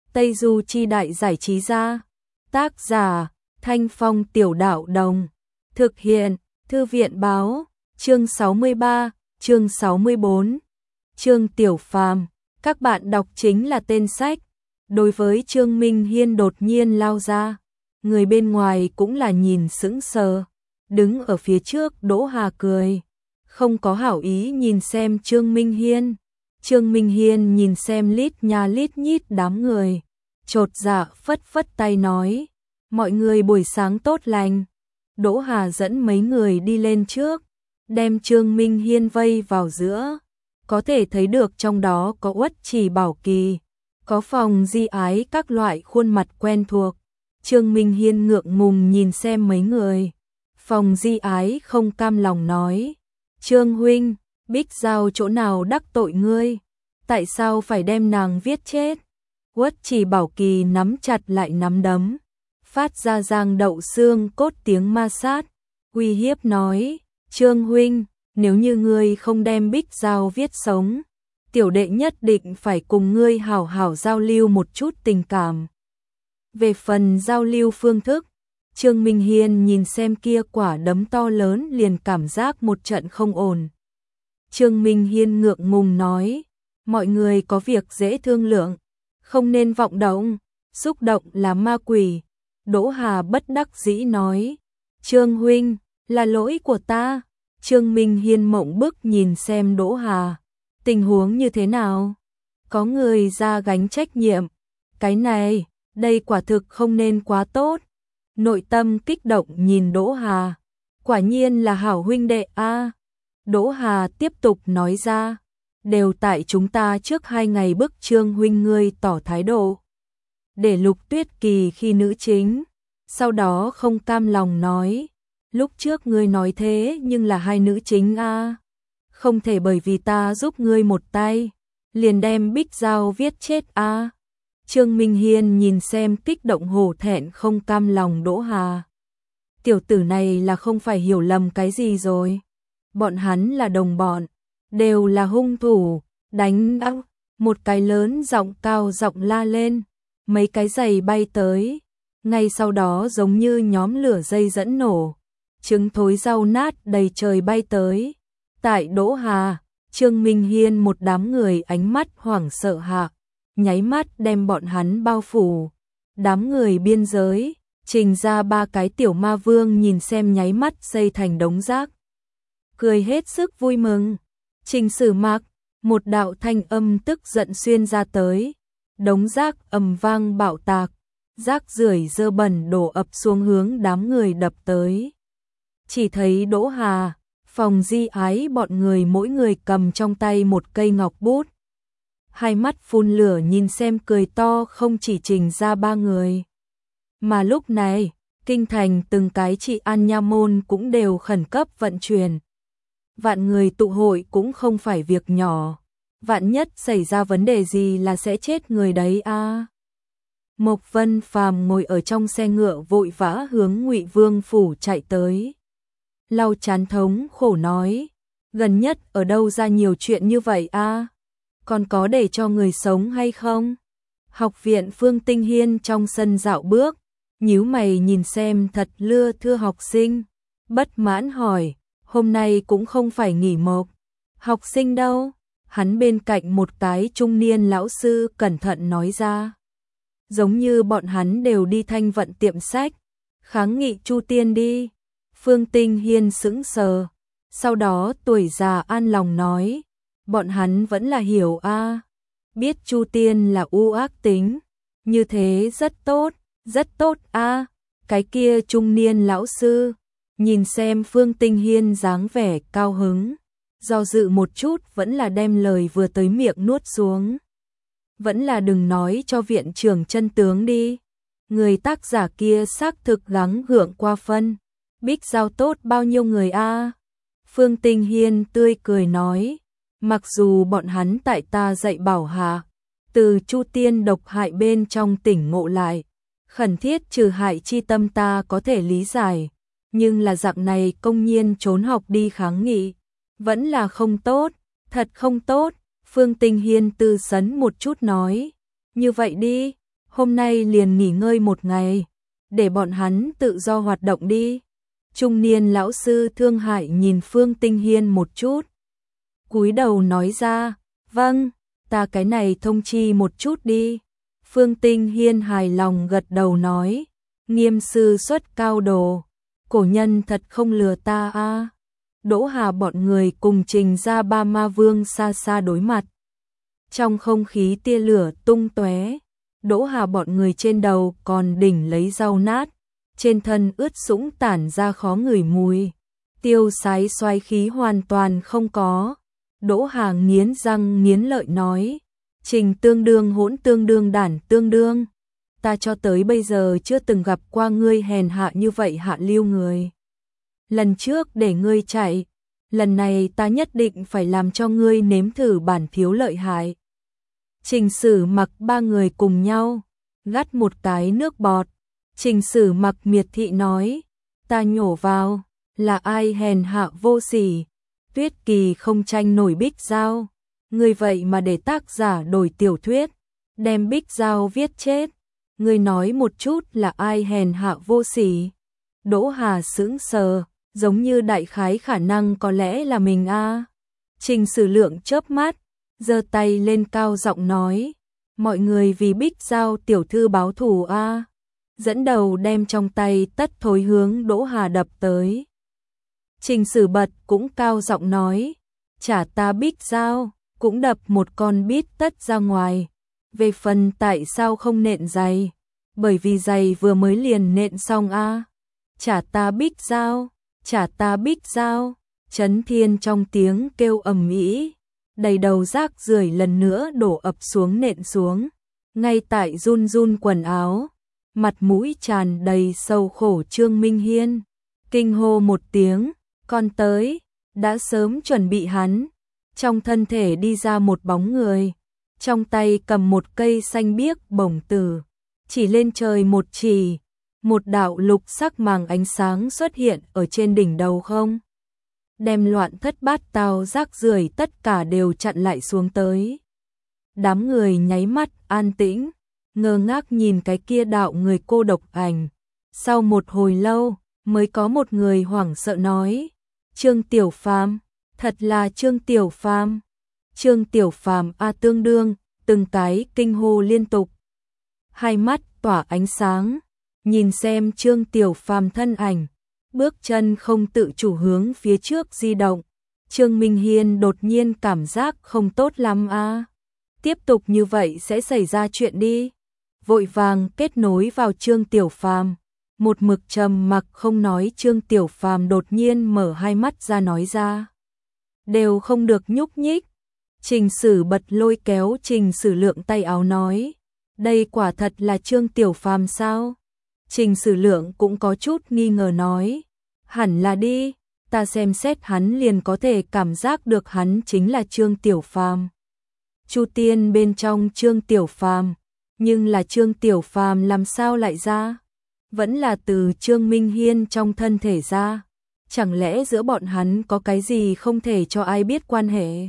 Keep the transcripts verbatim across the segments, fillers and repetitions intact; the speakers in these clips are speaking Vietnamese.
Tây Du Chi Đại Giải Trí Gia. Tác giả Thanh Phong Tiểu Đạo Đồng. Thực hiện Thư viện Báo. Chương sáu mươi ba, chương sáu mươi bốn. Trương Tiểu Phàm, các bạn đọc chính là tên sách. Đối với Trương Minh Hiên đột nhiên lao ra, người bên ngoài cũng là nhìn sững sờ. Đứng ở phía trước Đỗ Hà cười, không có hảo ý nhìn xem Trương Minh Hiên. Trương Minh Hiên nhìn xem lít nha lít nhít đám người, chột dạ phất phất tay nói, mọi người buổi sáng tốt lành. Đỗ Hà dẫn mấy người đi lên trước, đem Trương Minh Hiên vây vào giữa. Có thể thấy được trong đó có Uất Chỉ Bảo Kỳ, có Phòng Di Ái, các loại khuôn mặt quen thuộc. Trương Minh Hiên ngượng ngùng nhìn xem mấy người. Phòng Di Ái không cam lòng nói, Trương huynh, Bích Giao chỗ nào đắc tội ngươi, tại sao phải đem nàng viết chết? Uất Chỉ Bảo Kỳ nắm chặt lại nắm đấm, phát ra giang đậu xương cốt tiếng ma sát, uy hiếp nói, Trương huynh, nếu như ngươi không đem Bích Giao viết sống, tiểu đệ nhất định phải cùng ngươi hảo hảo giao lưu một chút tình cảm. Về phần giao lưu phương thức, Trương Minh Hiên nhìn xem kia quả đấm to lớn liền cảm giác một trận không ổn. Trương Minh Hiên ngượng ngùng nói, mọi người có việc dễ thương lượng, không nên vọng động, xúc động là ma quỷ. Đỗ Hà bất đắc dĩ nói, Trương huynh, là lỗi của ta. Trương Minh Hiên mộng bức nhìn xem Đỗ Hà, tình huống như thế nào? Có người ra gánh trách nhiệm. Cái này, đây quả thực không nên quá tốt. Nội tâm kích động nhìn Đỗ Hà, quả nhiên là hảo huynh đệ a. Đỗ Hà tiếp tục nói ra, đều tại chúng ta trước hai ngày bức Trương huynh ngươi tỏ thái độ, để Lục Tuyết Kỳ khi nữ chính, sau đó không cam lòng nói, lúc trước ngươi nói thế nhưng là hai nữ chính a, không thể bởi vì ta giúp ngươi một tay, liền đem Bích Giao viết chết a. Trương Minh Hiên nhìn xem kích động hổ thẹn không cam lòng Đỗ Hà. Tiểu tử này là không phải hiểu lầm cái gì rồi. Bọn hắn là đồng bọn, đều là hung thủ, đánh ác, một cái lớn giọng cao giọng la lên, mấy cái giày bay tới, ngay sau đó giống như nhóm lửa dây dẫn nổ, trứng thối rau nát đầy trời bay tới. Tại Đỗ Hà, Trương Minh Hiên một đám người ánh mắt hoảng sợ hạ, nháy mắt đem bọn hắn bao phủ. Đám người biên giới, trình ra ba cái tiểu ma vương nhìn xem nháy mắt xây thành đống rác, cười hết sức vui mừng. Trình Sử Mặc, một đạo thanh âm tức giận xuyên ra tới, đống rác ầm vang bạo tạc, rác rưởi dơ bẩn đổ ập xuống hướng đám người đập tới. Chỉ thấy Đỗ Hà, Phòng Di Ái bọn người mỗi người cầm trong tay một cây ngọc bút, hai mắt phun lửa nhìn xem cười to không chỉ trình ra ba người. Mà lúc này, kinh thành từng cái trị an nha môn cũng đều khẩn cấp vận chuyển. Vạn người tụ hội cũng không phải việc nhỏ, vạn nhất xảy ra vấn đề gì là sẽ chết người đấy a. À. Mộc Vân Phàm ngồi ở trong xe ngựa vội vã hướng Ngụy Vương phủ chạy tới. Lau chán thống khổ nói, gần nhất ở đâu ra nhiều chuyện như vậy a? À? Còn có để cho người sống hay không? Học viện Phương Tinh Hiên trong sân dạo bước, nhíu mày nhìn xem thật lưa thưa học sinh, bất mãn hỏi, hôm nay cũng không phải nghỉ mộc, học sinh đâu? Hắn bên cạnh một cái trung niên lão sư cẩn thận nói ra, giống như bọn hắn đều đi thanh vận tiệm sách, kháng nghị Chu Tiên đi. Phương Tinh Hiên sững sờ, sau đó tuổi già an lòng nói, bọn hắn vẫn là hiểu a, à. Biết Chu Tiên là u ác tính, như thế rất tốt, rất tốt a. À. Cái kia trung niên lão sư nhìn xem Phương Tinh Hiên dáng vẻ cao hứng, do dự một chút vẫn là đem lời vừa tới miệng nuốt xuống. Vẫn là đừng nói cho viện trưởng chân tướng đi, người tác giả kia xác thực gắng gượng qua phân. Bích Giao tốt bao nhiêu người a? À? Phương Tinh Hiên tươi cười nói, mặc dù bọn hắn tại ta dạy bảo hạ, từ Chu Tiên độc hại bên trong tỉnh ngộ lại, khẩn thiết trừ hại chi tâm ta có thể lý giải, nhưng là dạng này công nhiên trốn học đi kháng nghị, vẫn là không tốt, thật không tốt. Phương Tinh Hiên tư sấn một chút nói, như vậy đi, hôm nay liền nghỉ ngơi một ngày, để bọn hắn tự do hoạt động đi. Trung niên lão sư thương hại nhìn Phương Tinh Hiên một chút, cúi đầu nói ra, vâng, ta cái này thông chi một chút đi. Phương Tinh Hiên hài lòng gật đầu nói, nghiêm sư xuất cao đồ, cổ nhân thật không lừa ta a. Đỗ Hà bọn người cùng Trình ra ba ma vương xa xa đối mặt. Trong không khí tia lửa tung tóe, Đỗ Hà bọn người trên đầu còn đỉnh lấy rau nát, trên thân ướt sũng tản ra khó ngửi mùi, tiêu sái xoáy khí hoàn toàn không có. Đỗ Hà nghiến răng nghiến lợi nói, Trình tương đương hỗn tương đương đản tương đương, ta cho tới bây giờ chưa từng gặp qua ngươi hèn hạ như vậy hạ lưu người. Lần trước để ngươi chạy, lần này ta nhất định phải làm cho ngươi nếm thử bản thiếu lợi hại. Trình Sử Mặc ba người cùng nhau gắt một cái nước bọt. Trình Sử Mặc miệt thị nói, ta nhổ vào, là ai hèn hạ vô sỉ, Tuyết Kỳ không tranh nổi Bích Giao, ngươi vậy mà để tác giả đổi tiểu thuyết, đem Bích Giao viết chết, ngươi nói một chút là ai hèn hạ vô sỉ. Đỗ Hà sững sờ, giống như đại khái khả năng có lẽ là mình a. Trình Sử Lượng chớp mắt, giơ tay lên cao giọng nói, mọi người vì Bích Giao tiểu thư báo thù a. Dẫn đầu đem trong tay tất thối hướng Đỗ Hà đập tới. Trình Sử Bật cũng cao giọng nói, trả ta Bích Giao, cũng đập một con bít tất ra ngoài. Về phần tại sao không nện giày, bởi vì giày vừa mới liền nện xong a. Trả ta Bích Giao, trả ta Bích Giao. Chấn Thiên trong tiếng kêu ầm ĩ, đầy đầu rác rưởi lần nữa đổ ập xuống nện xuống, ngay tại run run quần áo, mặt mũi tràn đầy sầu khổ Trương Minh Hiên, kinh hô một tiếng, con tới, đã sớm chuẩn bị hắn, trong thân thể đi ra một bóng người, trong tay cầm một cây xanh biếc bổng tử, chỉ lên trời một chỉ, một đạo lục sắc màng ánh sáng xuất hiện ở trên đỉnh đầu không. Đem loạn thất bát tao rác rưởi tất cả đều chặn lại xuống tới. Đám người nháy mắt an tĩnh, ngơ ngác nhìn cái kia đạo người cô độc ảnh. Sau một hồi lâu, mới có một người hoảng sợ nói, Trương Tiểu Phàm, thật là Trương Tiểu Phàm. Trương Tiểu Phàm a tương đương, từng cái kinh hô liên tục. Hai mắt tỏa ánh sáng, nhìn xem Trương Tiểu Phàm thân ảnh, bước chân không tự chủ hướng phía trước di động. Trương Minh Hiên đột nhiên cảm giác không tốt lắm a. Tiếp tục như vậy sẽ xảy ra chuyện đi. Vội vàng kết nối vào Trương Tiểu Phàm, một mực trầm mặc không nói. Trương Tiểu Phàm đột nhiên mở hai mắt ra nói ra, đều không được nhúc nhích. Trình Sử Bật lôi kéo Trình Sử Lượng tay áo nói, đây quả thật là Trương Tiểu Phàm sao? Trình Sử Lượng cũng có chút nghi ngờ nói, hẳn là đi, ta xem xét hắn liền có thể cảm giác được hắn chính là Trương Tiểu Phàm. Chu Tiên bên trong Trương Tiểu Phàm, nhưng là Trương Tiểu Phàm làm sao lại ra? Vẫn là từ Trương Minh Hiên trong thân thể ra, chẳng lẽ giữa bọn hắn có cái gì không thể cho ai biết quan hệ?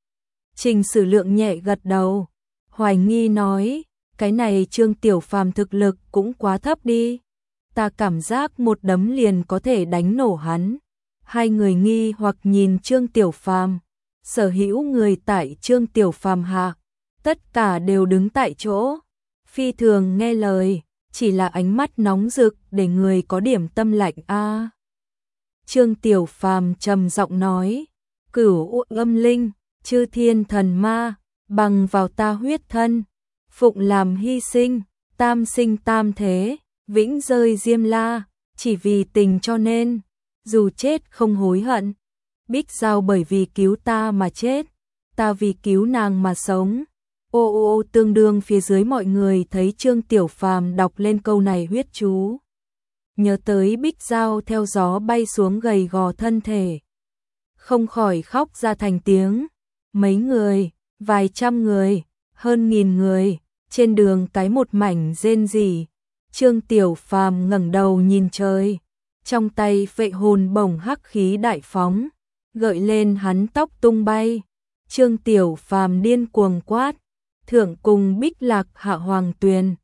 Trình Sử Lượng nhẹ gật đầu, hoài nghi nói, cái này Trương Tiểu Phàm thực lực cũng quá thấp đi, ta cảm giác một đấm liền có thể đánh nổ hắn. Hai người nghi hoặc nhìn Trương Tiểu Phàm, sở hữu người tại Trương Tiểu Phàm hạ, tất cả đều đứng tại chỗ, phi thường nghe lời, chỉ là ánh mắt nóng rực để người có điểm tâm lạnh a. Trương Tiểu Phàm trầm giọng nói, Cửu Âm Linh, Chư Thiên Thần Ma, bằng vào ta huyết thân, phụng làm hy sinh, tam sinh tam thế, vĩnh rơi Diêm La, chỉ vì tình cho nên, dù chết không hối hận. Bích Giao bởi vì cứu ta mà chết, ta vì cứu nàng mà sống. Ô ô ô tương đương phía dưới mọi người thấy Trương Tiểu Phàm đọc lên câu này huyết chú. Nhớ tới Bích Giao theo gió bay xuống gầy gò thân thể, không khỏi khóc ra thành tiếng. Mấy người, vài trăm người, hơn nghìn người, trên đường cái một mảnh rên rỉ. Trương Tiểu Phàm ngẩng đầu nhìn trời, trong tay phệ hồn bổng hắc khí đại phóng, gợi lên hắn tóc tung bay. Trương Tiểu Phàm điên cuồng quát, thượng cùng Bích Lạc hạ hoàng tuyền,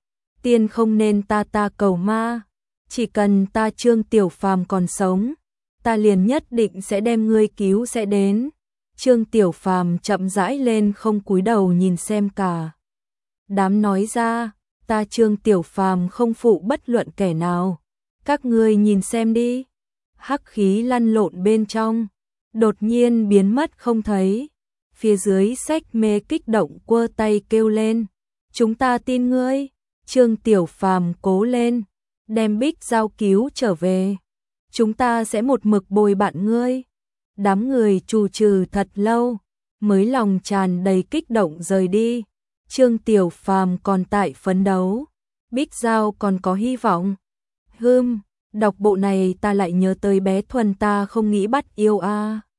tiên không nên ta ta cầu ma, chỉ cần ta Trương Tiểu Phàm còn sống, ta liền nhất định sẽ đem ngươi cứu sẽ đến. Trương Tiểu Phàm chậm rãi lên không cúi đầu nhìn xem cả. Đám nói ra, ta Trương Tiểu Phàm không phụ bất luận kẻ nào. Các ngươi nhìn xem đi. Hắc khí lăn lộn bên trong, đột nhiên biến mất không thấy. Phía dưới Sách Mê kích động quơ tay kêu lên. Chúng ta tin ngươi. Trương Tiểu Phàm cố lên, đem Bích Giao cứu trở về. Chúng ta sẽ một mực bồi bạn ngươi. Đám người trù trừ thật lâu, mới lòng tràn đầy kích động rời đi. Trương Tiểu Phàm còn tại phấn đấu, Bích Giao còn có hy vọng. Hừm, đọc bộ này ta lại nhớ tới bé Thuần ta không nghĩ bắt yêu a. À.